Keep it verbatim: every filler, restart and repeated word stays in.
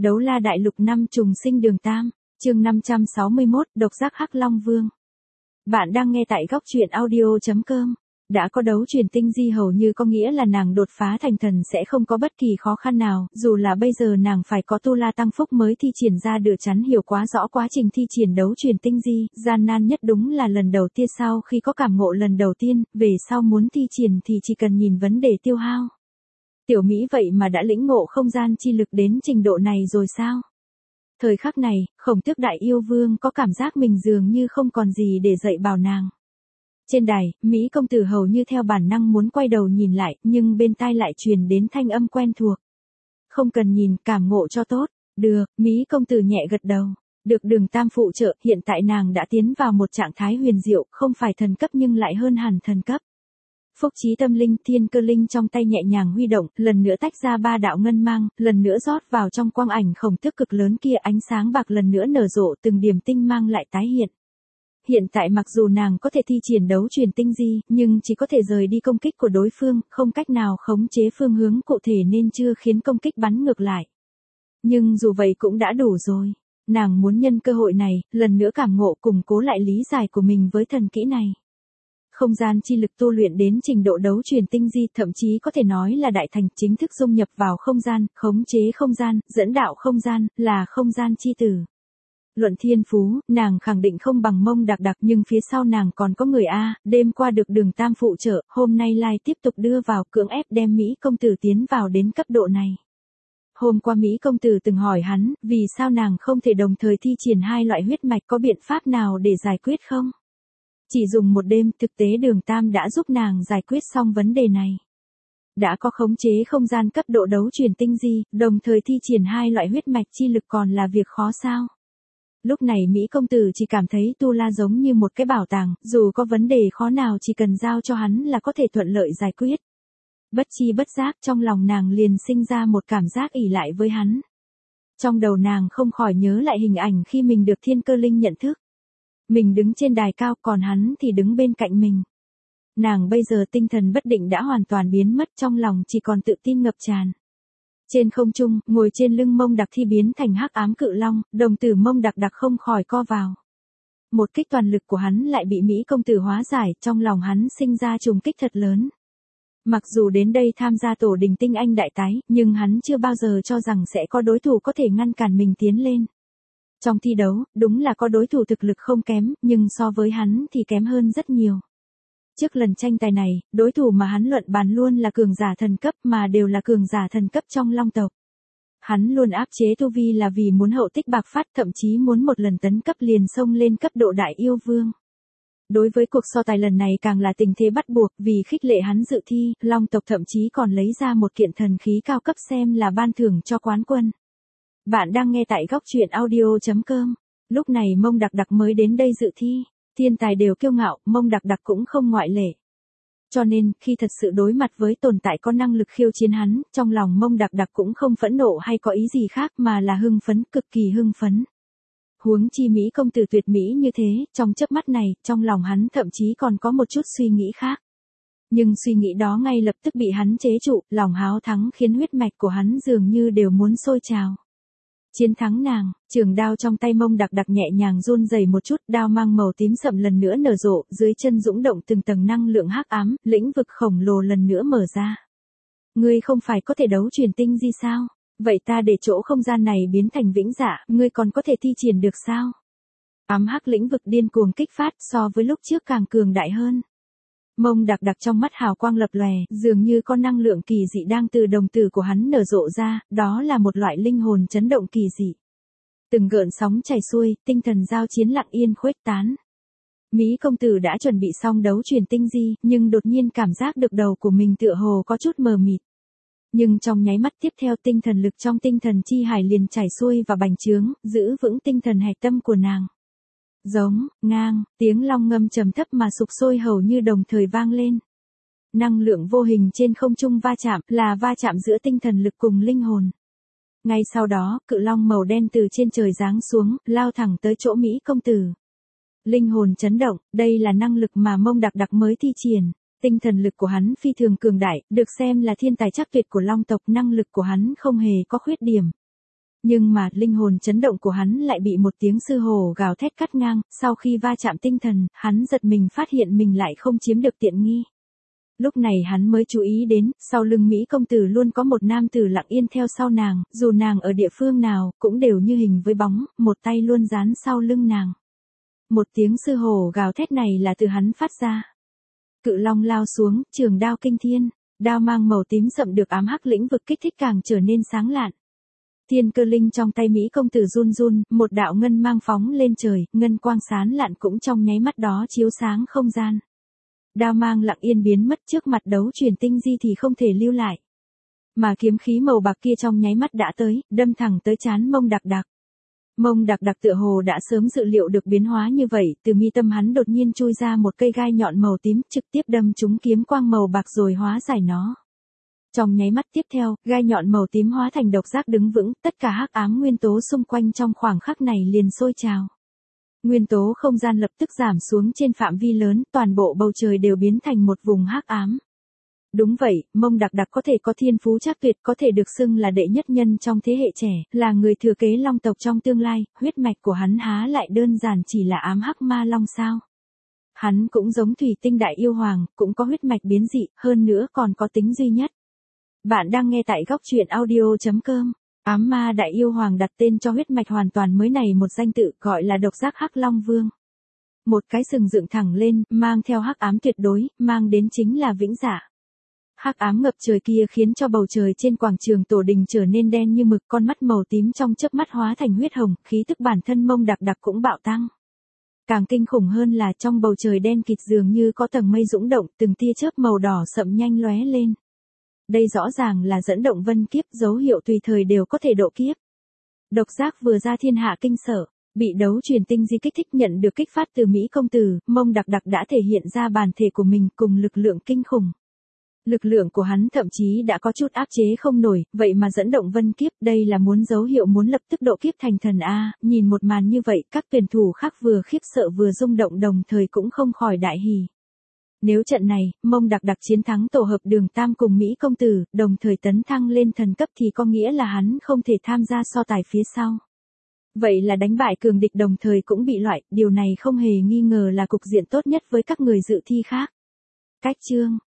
Đấu la đại lục năm trùng sinh đường tam, chương năm trăm sáu mươi mốt, độc giác Hắc Long Vương. Bạn đang nghe tại góc truyện audio chấm com. Đã có đấu truyền tinh di hầu như có nghĩa là nàng đột phá thành thần sẽ không có bất kỳ khó khăn nào, dù là bây giờ nàng phải có tu la tăng phúc mới thi triển ra được chắn hiểu quá rõ quá trình thi triển đấu truyền tinh di, gian nan nhất đúng là lần đầu tiên sau khi có cảm ngộ lần đầu tiên, về sau muốn thi triển thì chỉ cần nhìn vấn đề tiêu hao. Tiểu Mỹ vậy mà đã lĩnh ngộ không gian chi lực đến trình độ này rồi sao? Thời khắc này, Khổng Tước Đại Yêu Vương có cảm giác mình dường như không còn gì để dạy bảo nàng. Trên đài, Mỹ công tử hầu như theo bản năng muốn quay đầu nhìn lại, nhưng bên tai lại truyền đến thanh âm quen thuộc. Không cần nhìn, cảm ngộ cho tốt. Được, Mỹ công tử nhẹ gật đầu. Được Đường Tam phụ trợ, hiện tại nàng đã tiến vào một trạng thái huyền diệu, không phải thần cấp nhưng lại hơn hẳn thần cấp. Phúc trí tâm linh thiên cơ linh trong tay nhẹ nhàng huy động, lần nữa tách ra ba đạo ngân mang, lần nữa rót vào trong quang ảnh Khổng Tước cực lớn kia, ánh sáng bạc lần nữa nở rộ, từng điểm tinh mang lại tái hiện. Hiện tại mặc dù nàng có thể thi triển đấu truyền tinh di, nhưng chỉ có thể rời đi công kích của đối phương, không cách nào khống chế phương hướng cụ thể nên chưa khiến công kích bắn ngược lại. Nhưng dù vậy cũng đã đủ rồi. Nàng muốn nhân cơ hội này, lần nữa cảm ngộ củng cố lại lý giải của mình với thần kỹ này. Không gian chi lực tu luyện đến trình độ đấu truyền tinh di, thậm chí có thể nói là đại thành, chính thức dung nhập vào không gian, khống chế không gian, dẫn đạo không gian, là không gian chi tử. Luận thiên phú, nàng khẳng định không bằng Mông Đặc Đặc, nhưng phía sau nàng còn có người A, đêm qua được Đường Tam phụ trợ, hôm nay lại tiếp tục đưa vào, cưỡng ép đem Mỹ công tử tiến vào đến cấp độ này. Hôm qua Mỹ công tử từng hỏi hắn, vì sao nàng không thể đồng thời thi triển hai loại huyết mạch, có biện pháp nào để giải quyết không? Chỉ dùng một đêm, thực tế Đường Tam đã giúp nàng giải quyết xong vấn đề này. Đã có khống chế không gian cấp độ đấu truyền tinh di, đồng thời thi triển hai loại huyết mạch chi lực còn là việc khó sao? Lúc này Mỹ công tử chỉ cảm thấy tu la giống như một cái bảo tàng, dù có vấn đề khó nào chỉ cần giao cho hắn là có thể thuận lợi giải quyết. Bất chi bất giác trong lòng nàng liền sinh ra một cảm giác ỷ lại với hắn. Trong đầu nàng không khỏi nhớ lại hình ảnh khi mình được thiên cơ linh nhận thức. Mình đứng trên đài cao còn hắn thì đứng bên cạnh mình. Nàng bây giờ tinh thần bất định đã hoàn toàn biến mất, trong lòng chỉ còn tự tin ngập tràn. Trên không trung, ngồi trên lưng Mông Đặc Thi biến thành hắc ám cự long, đồng tử Mông Đặc Đặc không khỏi co vào. Một kích toàn lực của hắn lại bị Mỹ công tử hóa giải, trong lòng hắn sinh ra trùng kích thật lớn. Mặc dù đến đây tham gia tổ đình tinh anh đại tái, nhưng hắn chưa bao giờ cho rằng sẽ có đối thủ có thể ngăn cản mình tiến lên. Trong thi đấu, đúng là có đối thủ thực lực không kém, nhưng so với hắn thì kém hơn rất nhiều. Trước lần tranh tài này, đối thủ mà hắn luận bàn luôn là cường giả thần cấp, mà đều là cường giả thần cấp trong Long tộc. Hắn luôn áp chế tu vi là vì muốn hậu tích bạc phát, thậm chí muốn một lần tấn cấp liền xông lên cấp độ Đại Yêu Vương. Đối với cuộc so tài lần này càng là tình thế bắt buộc, vì khích lệ hắn dự thi, Long tộc thậm chí còn lấy ra một kiện thần khí cao cấp xem là ban thưởng cho quán quân. Bạn đang nghe tại góc truyện audio chấm com. Lúc này Mông Đặc Đặc mới đến đây dự thi. Thiên tài đều kiêu ngạo, Mông Đặc Đặc cũng không ngoại lệ. Cho nên, khi thật sự đối mặt với tồn tại có năng lực khiêu chiến hắn, trong lòng Mông Đặc Đặc cũng không phẫn nộ hay có ý gì khác mà là hưng phấn, cực kỳ hưng phấn. Huống chi Mỹ công tử tuyệt mỹ như thế, trong chớp mắt này, trong lòng hắn thậm chí còn có một chút suy nghĩ khác. Nhưng suy nghĩ đó ngay lập tức bị hắn chế trụ, lòng háo thắng khiến huyết mạch của hắn dường như đều muốn sôi trào. Chiến thắng nàng, trường đao trong tay Mông Đặc Đặc nhẹ nhàng run rẩy một chút, đao mang màu tím sậm lần nữa nở rộ, dưới chân dũng động từng tầng năng lượng hắc ám, lĩnh vực khổng lồ lần nữa mở ra. Ngươi không phải có thể đấu truyền tinh di sao? Vậy ta để chỗ không gian này biến thành vĩnh dạ, ngươi còn có thể thi triển được sao? Ám hắc lĩnh vực điên cuồng kích phát, so với lúc trước càng cường đại hơn. Mông Đặc Đặc trong mắt hào quang lập lòe, dường như có năng lượng kỳ dị đang từ đồng tử của hắn nở rộ ra, đó là một loại linh hồn chấn động kỳ dị. Từng gợn sóng chảy xuôi, tinh thần giao chiến lặng yên khuếch tán. Mỹ công tử đã chuẩn bị xong đấu truyền tinh di, nhưng đột nhiên cảm giác được đầu của mình tựa hồ có chút mờ mịt. Nhưng trong nháy mắt tiếp theo tinh thần lực trong tinh thần chi hải liền chảy xuôi và bành trướng, giữ vững tinh thần hạch tâm của nàng. Giống, ngang, tiếng long ngâm trầm thấp mà sục sôi hầu như đồng thời vang lên. Năng lượng vô hình trên không trung va chạm, là va chạm giữa tinh thần lực cùng linh hồn. Ngay sau đó, cự long màu đen từ trên trời giáng xuống, lao thẳng tới chỗ Mỹ công tử. Linh hồn chấn động, đây là năng lực mà Mông Đặc Đặc mới thi triển. Tinh thần lực của hắn phi thường cường đại, được xem là thiên tài chắc tuyệt của Long tộc, năng lực của hắn không hề có khuyết điểm. Nhưng mà, linh hồn chấn động của hắn lại bị một tiếng sư hổ gào thét cắt ngang, sau khi va chạm tinh thần, hắn giật mình phát hiện mình lại không chiếm được tiện nghi. Lúc này hắn mới chú ý đến, sau lưng Mỹ công tử luôn có một nam tử lặng yên theo sau nàng, dù nàng ở địa phương nào, cũng đều như hình với bóng, một tay luôn dán sau lưng nàng. Một tiếng sư hổ gào thét này là từ hắn phát ra. Cự long lao xuống, trường đao kinh thiên, đao mang màu tím sậm được ám hắc lĩnh vực kích thích càng trở nên sáng lạn. Thiên cơ linh trong tay Mỹ công tử run run, một đạo ngân mang phóng lên trời, ngân quang sáng lạn cũng trong nháy mắt đó chiếu sáng không gian. Đao mang lặng yên biến mất trước mặt đấu truyền tinh di thì không thể lưu lại. Mà kiếm khí màu bạc kia trong nháy mắt đã tới, đâm thẳng tới trán Mông Đặc Đặc. Mông Đặc Đặc tựa hồ đã sớm dự liệu được biến hóa như vậy, từ mi tâm hắn đột nhiên chui ra một cây gai nhọn màu tím, trực tiếp đâm trúng kiếm quang màu bạc rồi hóa giải nó. Trong nháy mắt tiếp theo, gai nhọn màu tím hóa thành độc giác đứng vững, tất cả hắc ám nguyên tố xung quanh trong khoảng khắc này liền sôi trào. Nguyên tố không gian lập tức giảm xuống trên phạm vi lớn, toàn bộ bầu trời đều biến thành một vùng hắc ám. Đúng vậy, Mông Đặc Đặc có thể có thiên phú chắc tuyệt, có thể được xưng là đệ nhất nhân trong thế hệ trẻ, là người thừa kế long tộc trong tương lai, huyết mạch của hắn há lại đơn giản chỉ là ám hắc ma long sao. Hắn cũng giống thủy tinh đại yêu hoàng, cũng có huyết mạch biến dị, hơn nữa còn có tính duy nhất. Bạn đang nghe tại góc truyện audio chấm com. Ám ma đại yêu hoàng đặt tên cho huyết mạch hoàn toàn mới này một danh tự gọi là độc giác hắc long vương. Một cái sừng dựng thẳng lên, mang theo hắc ám tuyệt đối, mang đến chính là vĩnh dạ. Hắc ám ngập trời kia khiến cho bầu trời trên quảng trường tổ đình trở nên đen như mực, con mắt màu tím trong chớp mắt hóa thành huyết hồng, khí tức bản thân Mông Đặc Đặc cũng bạo tăng. Càng kinh khủng hơn là trong bầu trời đen kịt dường như có tầng mây dũng động, từng tia chớp màu đỏ sậm nhanh lóe lên. Đây rõ ràng là dẫn động vân kiếp, dấu hiệu tùy thời đều có thể độ kiếp. Độc giác vừa ra thiên hạ kinh sợ, bị đấu truyền tinh di kích thích nhận được kích phát từ Mỹ công tử, Mông Đặc Đặc đã thể hiện ra bản thể của mình cùng lực lượng kinh khủng. Lực lượng của hắn thậm chí đã có chút áp chế không nổi, vậy mà dẫn động vân kiếp, đây là muốn dấu hiệu muốn lập tức độ kiếp thành thần a. Nhìn một màn như vậy, các tuyển thủ khác vừa khiếp sợ vừa rung động đồng thời cũng không khỏi đại hỉ. Nếu trận này, Mông Đặc Đặc chiến thắng tổ hợp Đường Tam cùng Mỹ công tử, đồng thời tấn thăng lên thần cấp thì có nghĩa là hắn không thể tham gia so tài phía sau. Vậy là đánh bại cường địch đồng thời cũng bị loại, điều này không hề nghi ngờ là cục diện tốt nhất với các người dự thi khác. Cách chương